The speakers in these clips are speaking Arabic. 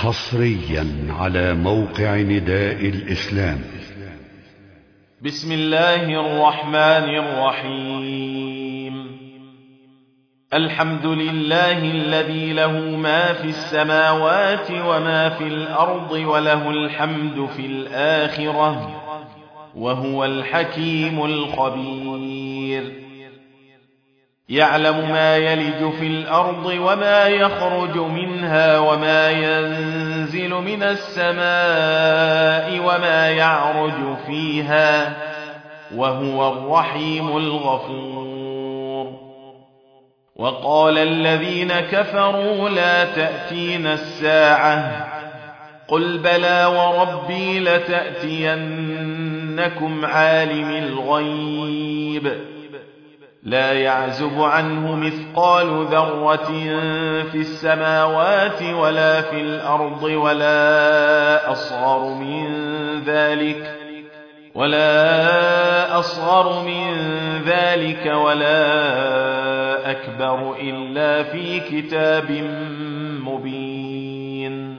حصريا على موقع نداء الإسلام. بسم الله الرحمن الرحيم. الحمد لله الذي له ما في السماوات وما في الأرض وله الحمد في الآخرة وهو الحكيم الخبير. يعلم ما يلج في الأرض وما يخرج منها وما ينزل من السماء وما يعرج فيها وهو الرحيم الغفور. وقال الذين كفروا لا تأتينا الساعة قل بلى وربي لتأتينكم عالم الغيب لا يعزب عنه مثقال ذرة في السماوات ولا في الأرض ولا أصغر من ذلك ولا أكبر إلا في كتاب مبين.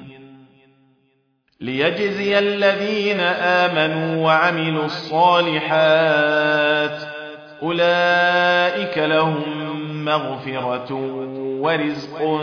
ليجزي الذين آمنوا وعملوا الصالحات أولئك لهم مغفرة ورزق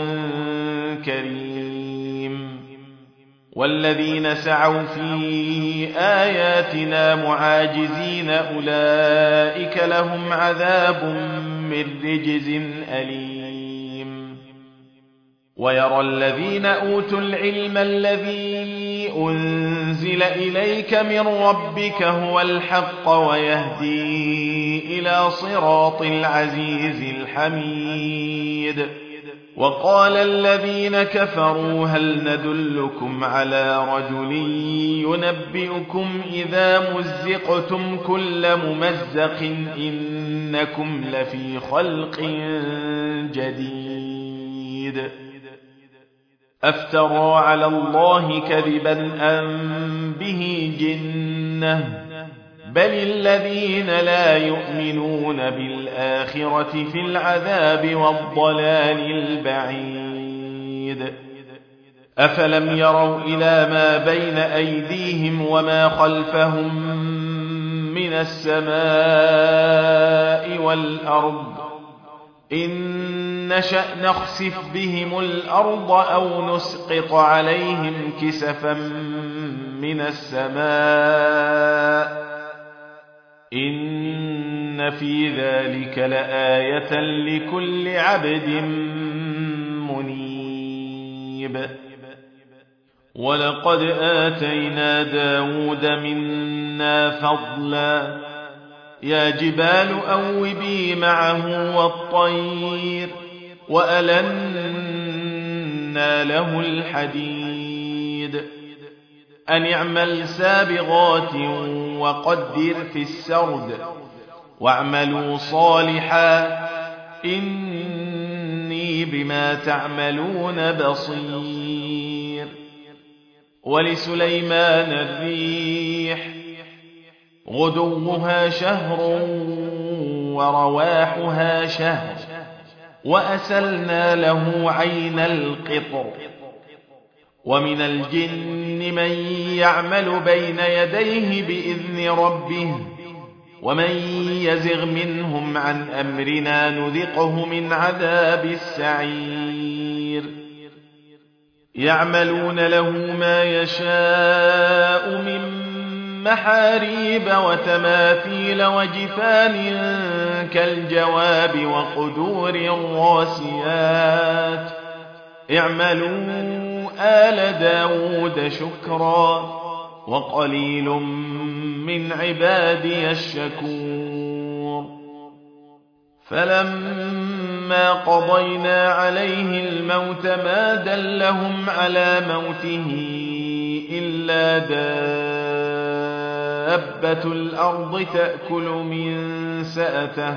كريم. والذين سعوا في آياتنا معاجزين أولئك لهم عذاب من رجز أليم. ويرى الذين أوتوا العلم الذي أنزل إليك من ربك هو الحق ويهدي إلى صراط العزيز الحميد. وقال الذين كفروا هل ندلكم على رجل ينبئكم إذا مزقتم كل ممزق إنكم لفي خلق جديد. أفترى على الله كذبا أم به جنة بل الذين لا يؤمنون بالآخرة في العذاب والضلال البعيد. أفلم يروا إلى ما بين أيديهم وما خلفهم من السماء والأرض إن نشأ نخسف بهم الأرض أو نسقط عليهم كسفا من السماء إن في ذلك لآية لكل عبد منيب. ولقد آتينا داود منا فضلا يا جبال أوبي معه والطير وألنا له الحديد أن اعمل سابغات وقدر في السرد واعملوا صالحا إني بما تعملون بصير. ولسليمان الريح غدوها شهر ورواحها شهر وأسلنا له عين القطر. ومن الجن من يعمل بين يديه بإذن ربه ومن يزغ منهم عن أمرنا نذقه من عذاب السعير. يعملون له ما يشاء من محاريب وتماثيل وجفان كالجواب وقدور الراسيات اعملوا آل داود شكرا وقليل من عبادي الشكور. فلما قضينا عليه الموت ما دلهم على موته إلا دابة الأرض تأكل من سأته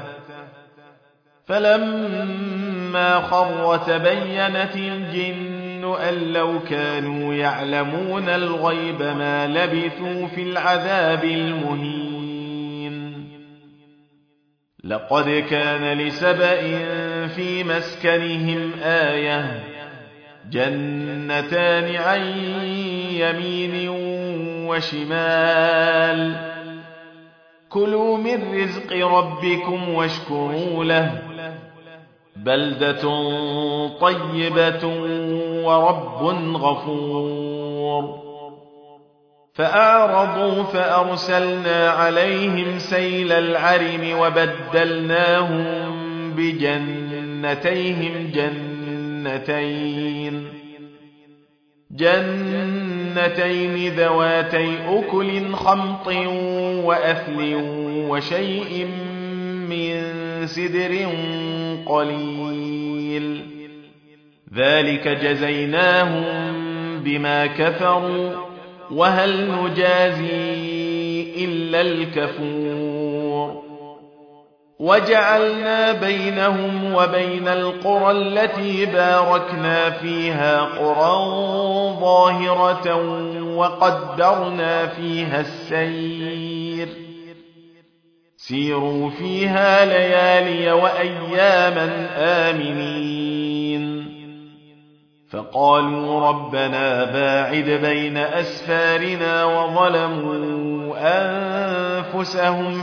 فلما خر تبينت الجن أن لو كانوا يعلمون الغيب ما لبثوا في العذاب المهين. لقد كان لسبأ في مسكنهم آية جنتان عن يمين وشمال كلوا من رزق ربكم واشكروا له بلدة طيبة ورب غفور فأعرضوا فأرسلنا عليهم سيل العرم وبدلناهم بجنتيهم جنتين ذواتي أكل خمط وأثل وشيء من سدر قليل ذلك جزيناهم بما كفروا وهل نجازي إلا الكفور وجعلنا بينهم وبين القرى التي باركنا فيها قرى ظاهرة وقدرنا فيها السير سيروا فيها ليالي وأياما آمنين فقالوا ربنا باعد بين أسفارنا وظلموا أنفسهم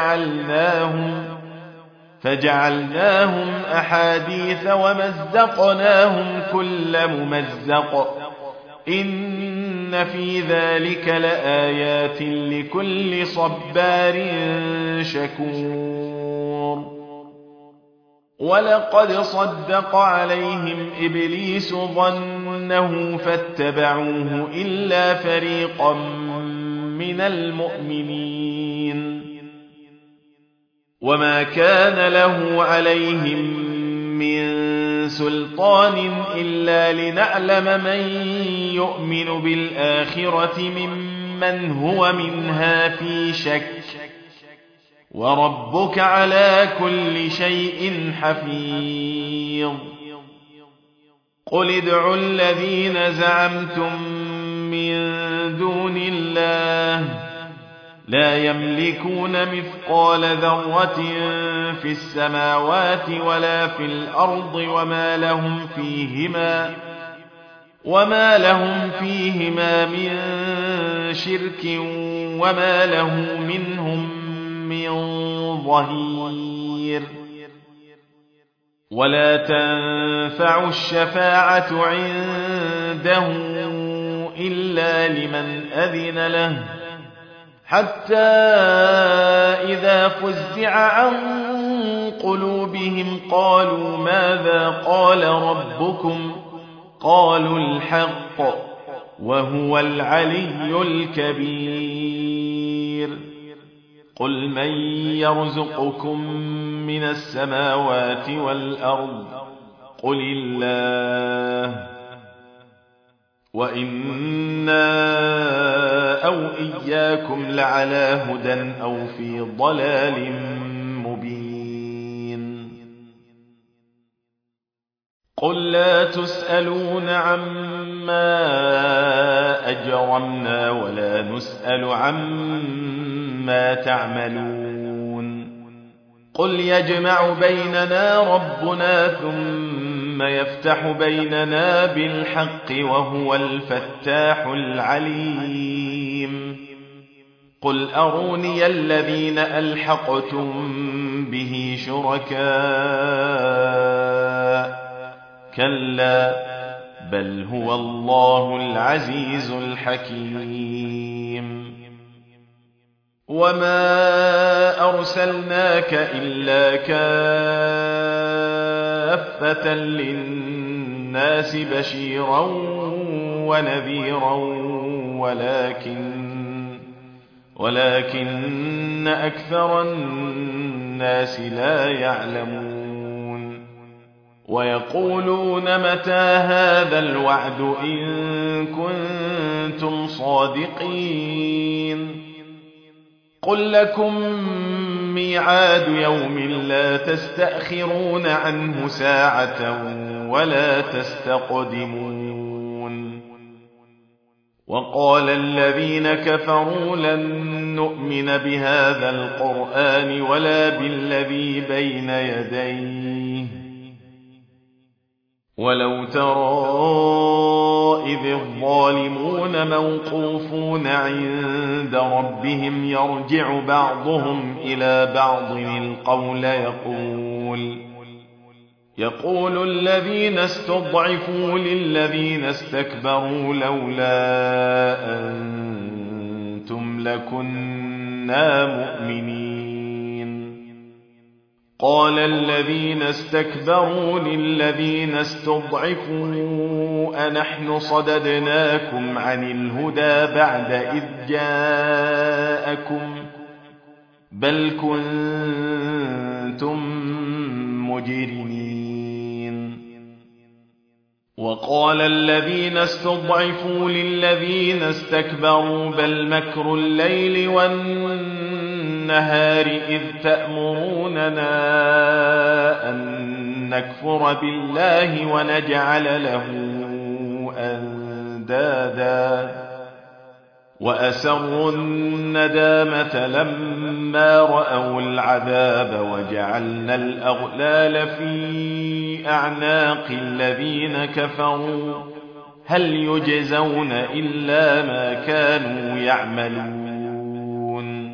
فجعلناهم أحاديث ومزقناهم كل ممزق إن في ذلك لآيات لكل صبار شكور ولقد صدق عليهم إبليس ظنه فاتبعوه إلا فريقا من المؤمنين وما كان له عليهم من سلطان إلا لنعلم من يؤمن بالآخرة ممن هو منها في شك وربك على كل شيء حفيظ قل ادعوا الذين زعمتم من دون الله لا يملكون مثقال ذرة في السماوات ولا في الأرض وما لهم فيهما من شرك وما له منهم من ظهير ولا تنفع الشفاعة عنده إلا لمن أذن له حتى إذا فزع عن قلوبهم قالوا ماذا قال ربكم قالوا الحق وهو العلي الكبير قل من يرزقكم من السماوات والأرض قل الله وإنا أو إياكم لعلى هدى أو في ضلال مبين قل لا تسألون عما أجرمنا ولا نسأل عما تعملون قل يجمع بيننا ربنا ثم يفتح بيننا بالحق وهو الفتاح العليم قل أروني الذين ألحقتم به شركاء كلا بل هو الله العزيز الحكيم وما أرسلناك إلا كافة للناس بشيرا ونذيرا ولكن أكثر الناس لا يعلمون ويقولون متى هذا الوعد إن كنتم صادقين قل لكم ميعاد يوم لا تستأخرون عنه ساعة ولا تستقدمون وقال الذين كفروا لن نؤمن بهذا القرآن ولا بالذي بين يديه ولو ترى إذ الظالمون موقوفون عند ربهم يرجع بعضهم إلى بعض القول يقول الذين استضعفوا للذين استكبروا لولا أنتم لكنا مؤمنين. قال الذين استكبروا للذين استضعفوا أنحن صددناكم عن الهدى بعد إذ جاءكم بل كنتم مجرمين. وقال الذين استضعفوا للذين استكبروا بل مكر الليل والنهار إذ تأمروننا أن نكفر بالله ونجعل له أندادا وأسروا الندامة لما رأوا العذاب وجعلنا الأغلال في أعناق الذين كفروا هل يجزون إلا ما كانوا يعملون.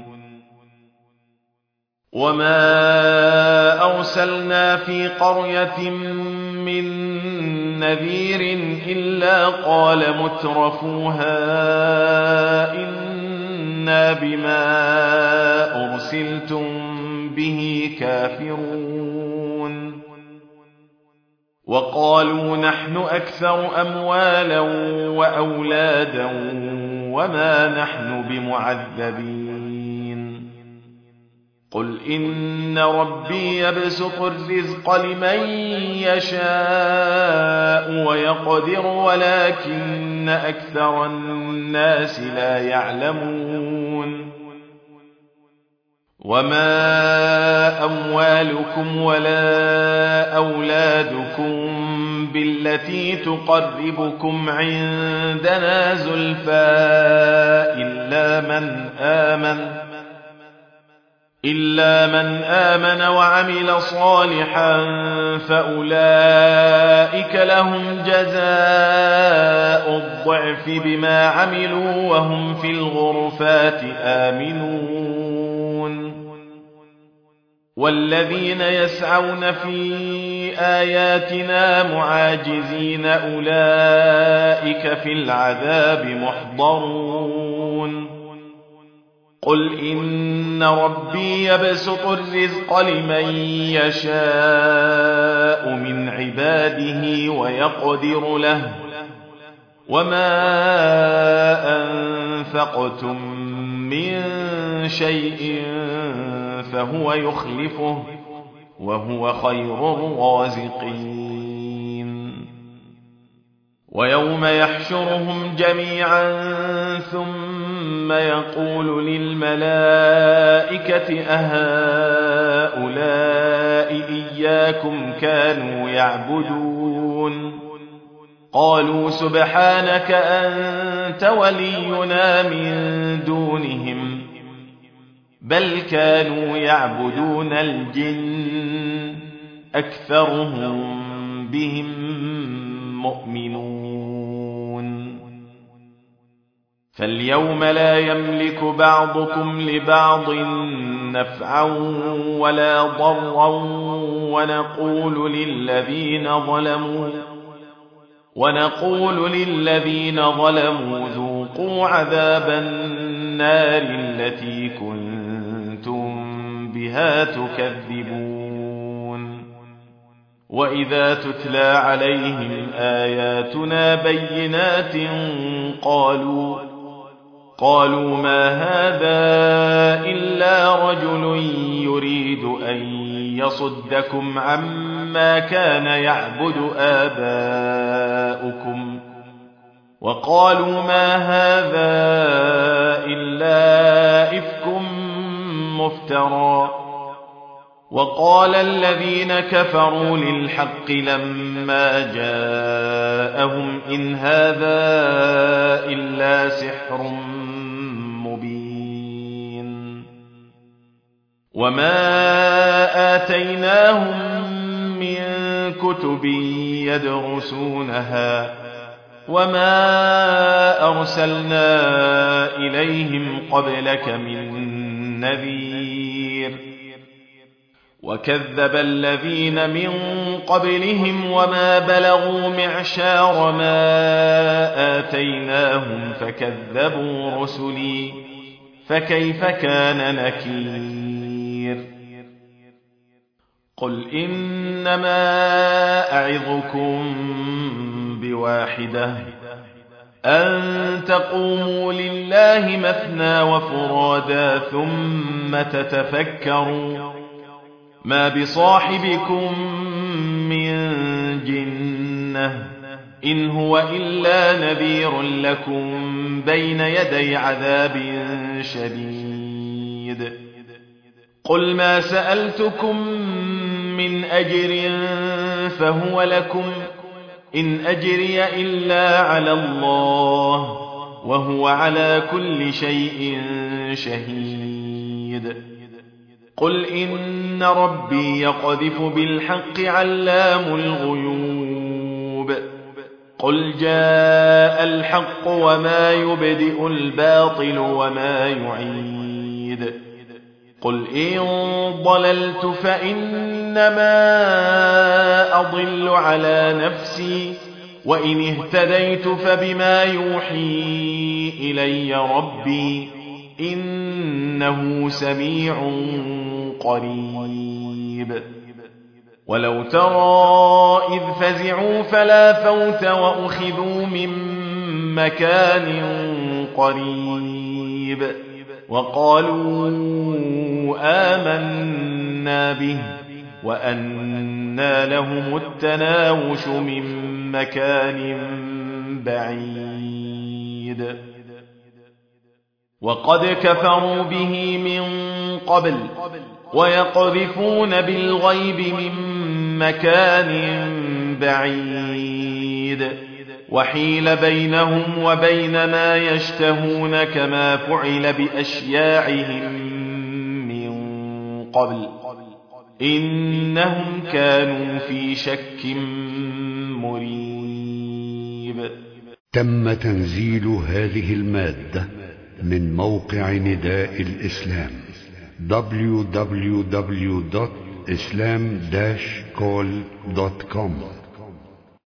وما أرسلنا في قرية من نذير إلا قال مترفوها إنا بما أرسلتم به كافرون. وقالوا نحن أكثر أموالا وأولادا وما نحن بمعذبين. قل إن ربي يبسط الرزق لمن يشاء ويقدر ولكن أكثر الناس لا يعلمون. وما أموالكم ولا أولادكم بالتي تقربكم عندنا زلفى إلا من آمن وعمل صالحا فأولئك لهم جزاء الضعف بما عملوا وهم في الغرفات آمنون. والذين يسعون في آياتنا معاجزين أولئك في العذاب محضرون. قل إن ربي يبسط الرزق لمن يشاء من عباده ويقدر له وما أنفقتم من شيء فهو يخلفه وهو خير الرازقين. ويوم يحشرهم جميعا ثم يقول للملائكة أهؤلاء إياكم كانوا يعبدون قالوا سبحانك أنت ولينا من دونهم بل كانوا يعبدون الجن أكثرهم بهم مؤمنون. فاليوم لا يملك بعضكم لبعض نفعا ولا ضرا ونقول للذين ظلموا ذوقوا عذاب النار التي كنتم بها تكذبون. وإذا تتلى عليهم آياتنا بينات قالوا ما هذا إلا رجل يريد أن يصدكم عما كان يعبد آباؤكم وقالوا ما هذا إلا إفك مفترى. وقال الذين كفروا للحق لما جاءهم إن هذا إلا سحر مبين. وما آتيناهم من كتب يدرسونها وما أرسلنا إليهم قبلك من نذير وكذب الذين من قبلهم وما بلغوا معشار ما آتيناهم فكذبوا رسلي فكيف كان نكير قل إنما أعظكم بواحدة أن تقوموا لله مثنى وفرادا ثم تتفكروا ما بصاحبكم من جنة إن هو إلا نذير لكم بين يدي عذاب شديد قل ما سألتكم من أجر فهو لكم إن أجري إلا على الله وهو على كل شيء شهيد قل إن ربي يقذف بالحق علام الغيوب قل جاء الحق وما يبدئ الباطل وما يعيد قل إن ضللت فإنما أضل على نفسي وإن اهتديت فبما يوحي إلي ربي إنه سميع قريب ولو ترى إذ فزعوا فلا فوت وأخذوا من مكان قريب وقالوا آمنا به وأنى لهم التناوش من مكان بعيد وقد كفروا به من قبل ويقذفون بالغيب من مكان بعيد وحيل بينهم وبين ما يشتهون كما فعل بأشياعهم من قبل إنهم كانوا في شك مريب. تم تنزيل هذه المادة من موقع نداء الإسلام www.islam-call.com